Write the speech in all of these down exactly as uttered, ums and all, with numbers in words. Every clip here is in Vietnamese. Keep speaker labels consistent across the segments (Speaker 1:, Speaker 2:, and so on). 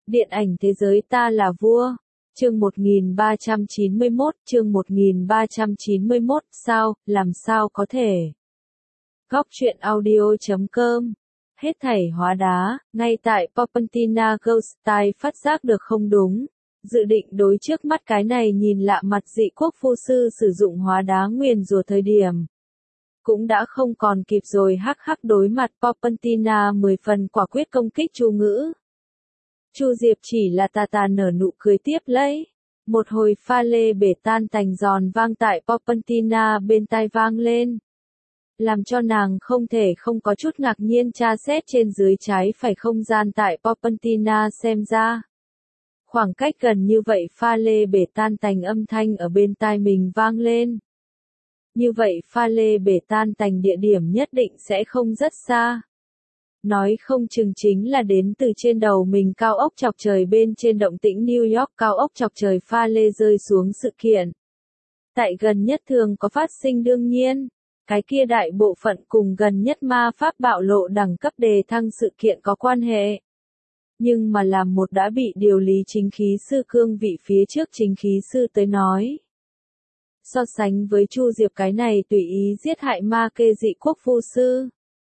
Speaker 1: Điện ảnh thế giới ta là vua. Chương một nghìn ba trăm chín mươi mốt, chương một nghìn ba trăm chín mươi mốt, sao, làm sao có thể. Góc truyện audio chấm com. Hết thảy hóa đá, ngay tại Palpentina Ghost Style phát giác được không đúng. Dự định đối trước mắt cái này nhìn lạ mặt dị quốc phu sư sử dụng hóa đá nguyền rủa thời điểm. Cũng đã không còn kịp rồi hắc hắc đối mặt Palpentina mười phần quả quyết công kích Chu Ngữ. Chu Diệp chỉ là tà tà nở nụ cười tiếp lấy. Một hồi pha lê bể tan tành giòn vang tại Palpentina bên tai vang lên. Làm cho nàng không thể không có chút ngạc nhiên tra xét trên dưới trái phải không gian tại Palpentina xem ra. Khoảng cách gần như vậy pha lê bể tan tành âm thanh ở bên tai mình vang lên. Như vậy pha lê bể tan tành địa điểm nhất định sẽ không rất xa. Nói không chừng chính là đến từ trên đầu mình cao ốc chọc trời bên trên động tĩnh New York cao ốc chọc trời pha lê rơi xuống sự kiện. Tại gần nhất thường có phát sinh đương nhiên, cái kia đại bộ phận cùng gần nhất ma pháp bạo lộ đẳng cấp đề thăng sự kiện có quan hệ. Nhưng mà làm một đã bị điều lý chính khí sư cương vị phía trước chính khí sư tới nói. So sánh với Chu Diệp cái này tùy ý giết hại ma kê dị quốc phu sư.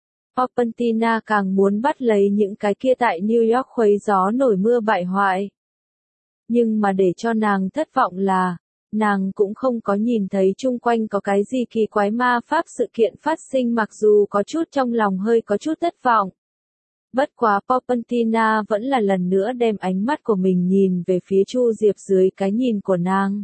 Speaker 1: Palpentina càng muốn bắt lấy những cái kia tại New York khuấy gió nổi mưa bại hoại. Nhưng mà để cho nàng thất vọng là, nàng cũng không có nhìn thấy chung quanh có cái gì kỳ quái ma pháp sự kiện phát sinh mặc dù có chút trong lòng hơi có chút thất vọng. Bất quá Palpentina vẫn là lần nữa đem ánh mắt của mình nhìn về phía Chu Diệp dưới cái nhìn của nàng.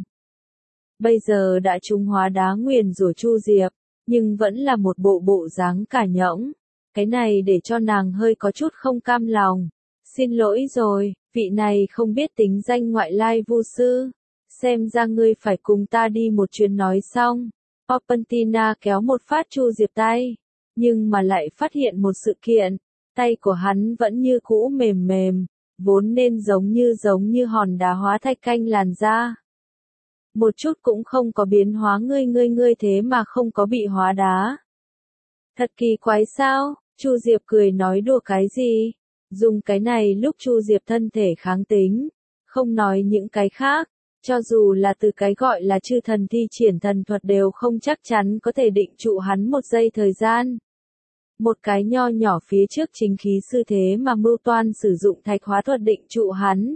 Speaker 1: Bây giờ đã trung hóa đá nguyền rủa Chu Diệp, nhưng vẫn là một bộ bộ dáng cả nhõng. Cái này để cho nàng hơi có chút không cam lòng. Xin lỗi rồi, vị này không biết tính danh ngoại lai vu sư. Xem ra ngươi phải cùng ta đi một chuyến nói xong. Palpentina kéo một phát Chu Diệp tay. Nhưng mà lại phát hiện một sự kiện. Tay của hắn vẫn như cũ mềm mềm. Vốn nên giống như giống như hòn đá hóa thạch canh làn da. Một chút cũng không có biến hóa ngươi ngươi ngươi thế mà không có bị hóa đá. Thật kỳ quái sao? Chu Diệp cười nói đùa cái gì? Dùng cái này lúc Chu Diệp thân thể kháng tính, không nói những cái khác, cho dù là từ cái gọi là chư thần thi triển thần thuật đều không chắc chắn có thể định trụ hắn một giây thời gian. Một cái nho nhỏ phía trước chính khí sư thế mà mưu toan sử dụng thạch hóa thuật định trụ hắn.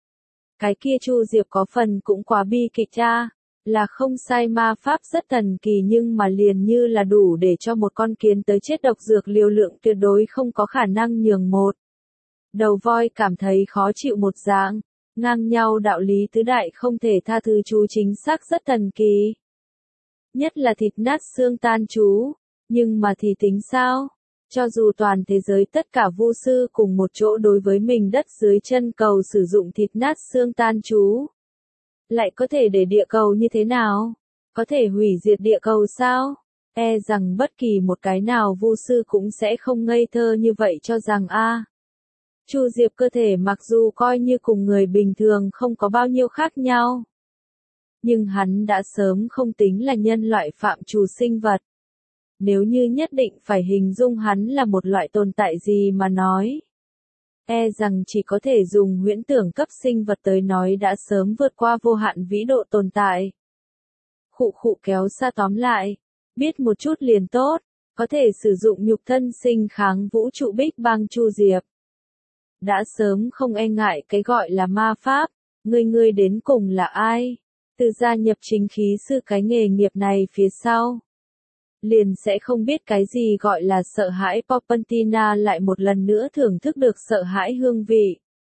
Speaker 1: Cái kia Chu Diệp có phần cũng quá bi kịch cha. Là không sai ma pháp rất thần kỳ nhưng mà liền như là đủ để cho một con kiến tới chết độc dược liều lượng tuyệt đối không có khả năng nhường một. Đầu voi cảm thấy khó chịu một dạng, ngang nhau đạo lý tứ đại không thể tha thứ chú chính xác rất thần kỳ. Nhất là thịt nát xương tan chú, nhưng mà thì tính sao? Cho dù toàn thế giới tất cả vu sư cùng một chỗ đối với mình đất dưới chân cầu sử dụng thịt nát xương tan chú. Lại có thể để địa cầu như thế nào? Có thể hủy diệt địa cầu sao? E rằng bất kỳ một cái nào vu sư cũng sẽ không ngây thơ như vậy cho rằng a. Chu Diệp cơ thể mặc dù coi như cùng người bình thường không có bao nhiêu khác nhau. Nhưng hắn đã sớm không tính là nhân loại phạm trù sinh vật. Nếu như nhất định phải hình dung hắn là một loại tồn tại gì mà nói. E rằng chỉ có thể dùng huyễn tưởng cấp sinh vật tới nói đã sớm vượt qua vô hạn vĩ độ tồn tại. Khụ khụ kéo xa tóm lại, biết một chút liền tốt, có thể sử dụng nhục thân sinh kháng vũ trụ Big Bang Chu Diệp. Đã sớm không e ngại cái gọi là ma pháp, ngươi ngươi đến cùng là ai? Từ gia nhập chính khí sư cái nghề nghiệp này phía sau. Liền sẽ không biết cái gì gọi là sợ hãi. Palpentina lại một lần nữa thưởng thức được sợ hãi hương vị.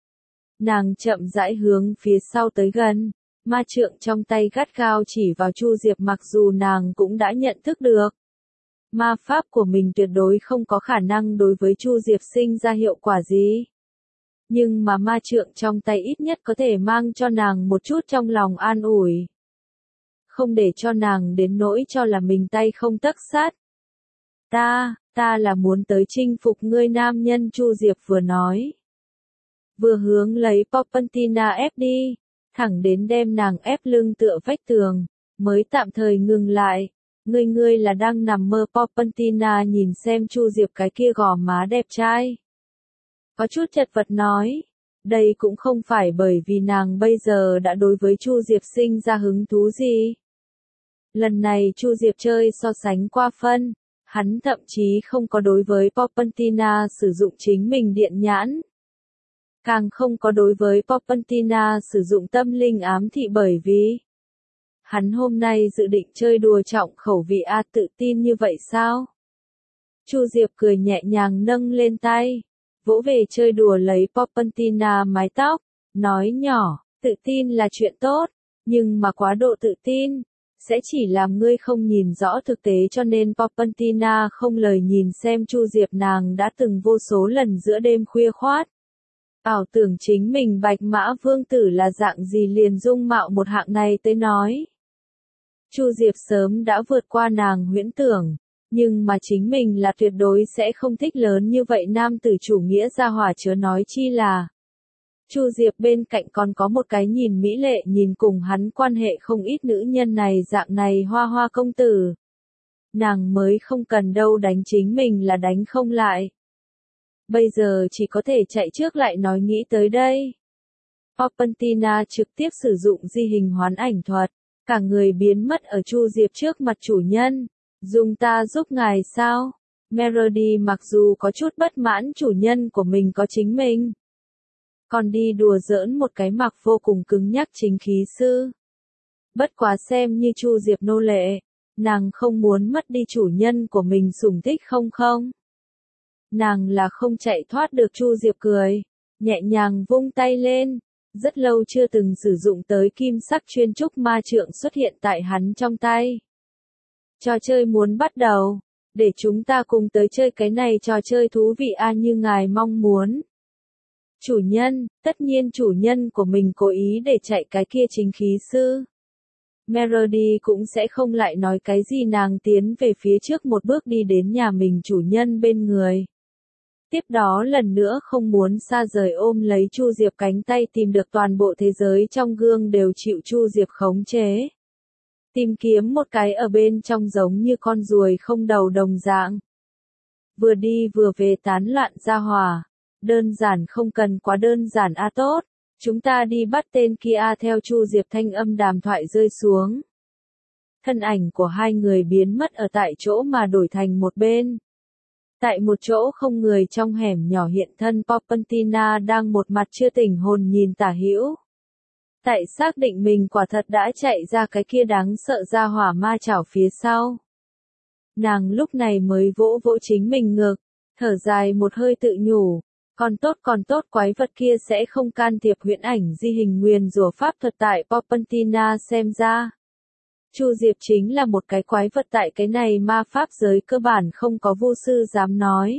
Speaker 1: Nàng chậm rãi hướng phía sau tới gần, ma trượng trong tay gắt gao chỉ vào Chu Diệp mặc dù nàng cũng đã nhận thức được. Ma pháp của mình tuyệt đối không có khả năng đối với Chu Diệp sinh ra hiệu quả gì. Nhưng mà ma trượng trong tay ít nhất có thể mang cho nàng một chút trong lòng an ủi. Không để cho nàng đến nỗi cho là mình tay không tấc sắt. Ta, ta là muốn tới chinh phục ngươi nam nhân Chu Diệp vừa nói. Vừa hướng lấy Palpentina ép đi, thẳng đến đem nàng ép lưng tựa vách tường, mới tạm thời ngừng lại. Ngươi ngươi là đang nằm mơ. Palpentina nhìn xem Chu Diệp cái kia gò má đẹp trai. Có chút chật vật nói, Đây cũng không phải bởi vì nàng bây giờ đã đối với Chu Diệp sinh ra hứng thú gì. Lần này Chu Diệp chơi so sánh qua phân, hắn thậm chí không có đối với Popantina sử dụng chính mình điện nhãn. Càng không có đối với Popantina sử dụng tâm linh ám thị bởi vì hắn hôm nay dự định chơi đùa trọng khẩu vị a tự tin như vậy sao? Chu Diệp cười nhẹ nhàng nâng lên tay, vỗ về chơi đùa lấy Popantina mái tóc, nói nhỏ, tự tin là chuyện tốt, nhưng mà quá độ tự tin sẽ chỉ làm ngươi không nhìn rõ thực tế cho nên Popantina không lời nhìn xem Chu Diệp nàng đã từng vô số lần giữa đêm khuya khoát. Ảo tưởng chính mình Bạch Mã Vương Tử là dạng gì liền dung mạo một hạng này tới nói. Chu Diệp sớm đã vượt qua nàng huyễn tưởng, nhưng mà chính mình là tuyệt đối sẽ không thích lớn như vậy nam tử chủ nghĩa gia hỏa chớ nói chi là. Chu Diệp bên cạnh còn có một cái nhìn mỹ lệ nhìn cùng hắn quan hệ không ít nữ nhân này dạng này hoa hoa công tử. Nàng mới không cần đâu đánh chính mình là đánh không lại. Bây giờ chỉ có thể chạy trước lại nói nghĩ tới đây. Popantina trực tiếp sử dụng di hình hoán ảnh thuật, cả người biến mất ở Chu Diệp trước mặt chủ nhân. Dùng ta giúp ngài sao? Melody mặc dù có chút bất mãn chủ nhân của mình có chính mình. Còn đi đùa giỡn một cái mặc vô cùng cứng nhắc chính khí sư. Bất quá xem như Chu Diệp nô lệ, nàng không muốn mất đi chủ nhân của mình sủng thích không không. Nàng là không chạy thoát được Chu Diệp cười, nhẹ nhàng vung tay lên, rất lâu chưa từng sử dụng tới kim sắc chuyên trúc ma trượng xuất hiện tại hắn trong tay. Trò chơi muốn bắt đầu, để chúng ta cùng tới chơi cái này trò chơi thú vị a như ngài mong muốn. Chủ nhân, tất nhiên chủ nhân của mình cố ý để chạy cái kia chính khí sư. Melody cũng sẽ không lại nói cái gì nàng tiến về phía trước một bước đi đến nhà mình chủ nhân bên người. Tiếp đó lần nữa không muốn xa rời ôm lấy Chu Diệp cánh tay tìm được toàn bộ thế giới trong gương đều chịu Chu Diệp khống chế. Tìm kiếm một cái ở bên trong giống như con ruồi không đầu đồng dạng. Vừa đi vừa về tán loạn ra hòa. Đơn giản không cần quá đơn giản a à tốt. Chúng ta đi bắt tên kia theo Chu Diệp thanh âm đàm thoại rơi xuống. Thân ảnh của hai người biến mất ở tại chỗ mà đổi thành một bên. Tại một chỗ không người trong hẻm nhỏ hiện thân Popantina đang một mặt chưa tỉnh hồn nhìn tả hữu. Tại xác định mình quả thật đã chạy ra cái kia đáng sợ ra hỏa ma chảo phía sau. Nàng lúc này mới vỗ vỗ chính mình ngực, thở dài một hơi tự nhủ. Còn tốt còn tốt quái vật kia sẽ không can thiệp huyễn ảnh di hình nguyền rủa pháp thuật tại Popantina xem ra. Chu Diệp chính là một cái quái vật tại cái này ma pháp giới cơ bản không có vô sư dám nói.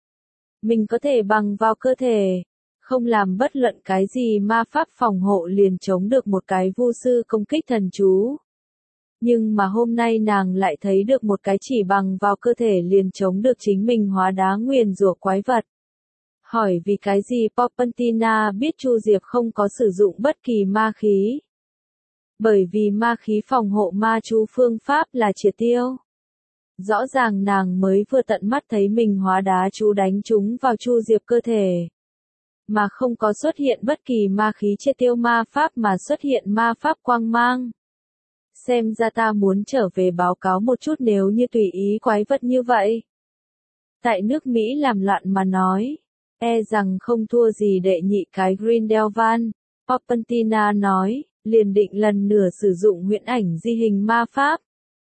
Speaker 1: Mình có thể bằng vào cơ thể, không làm bất luận cái gì ma pháp phòng hộ liền chống được một cái vô sư công kích thần chú. Nhưng mà hôm nay nàng lại thấy được một cái chỉ bằng vào cơ thể liền chống được chính mình hóa đá nguyền rủa quái vật. Hỏi vì cái gì Popantina biết Chu Diệp không có sử dụng bất kỳ ma khí. Bởi vì ma khí phòng hộ ma chú phương pháp là triệt tiêu. Rõ ràng nàng mới vừa tận mắt thấy mình hóa đá chú đánh chúng vào Chu Diệp cơ thể. Mà không có xuất hiện bất kỳ ma khí triệt tiêu ma pháp mà xuất hiện ma pháp quang mang. Xem ra ta muốn trở về báo cáo một chút nếu như tùy ý quái vật như vậy. Tại nước Mỹ làm loạn mà nói. E rằng không thua gì đệ nhị cái Grindelwald, Popantina nói, liền định lần nửa sử dụng huyễn ảnh di hình ma pháp.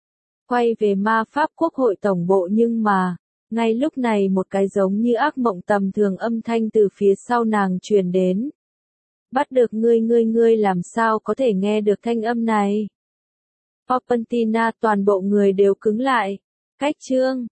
Speaker 1: Quay về ma pháp quốc hội tổng bộ nhưng mà, ngay lúc này một cái giống như ác mộng tầm thường âm thanh từ phía sau nàng truyền đến. Bắt được ngươi ngươi ngươi làm sao có thể nghe được thanh âm này. Popantina toàn bộ người đều cứng lại, cách chương.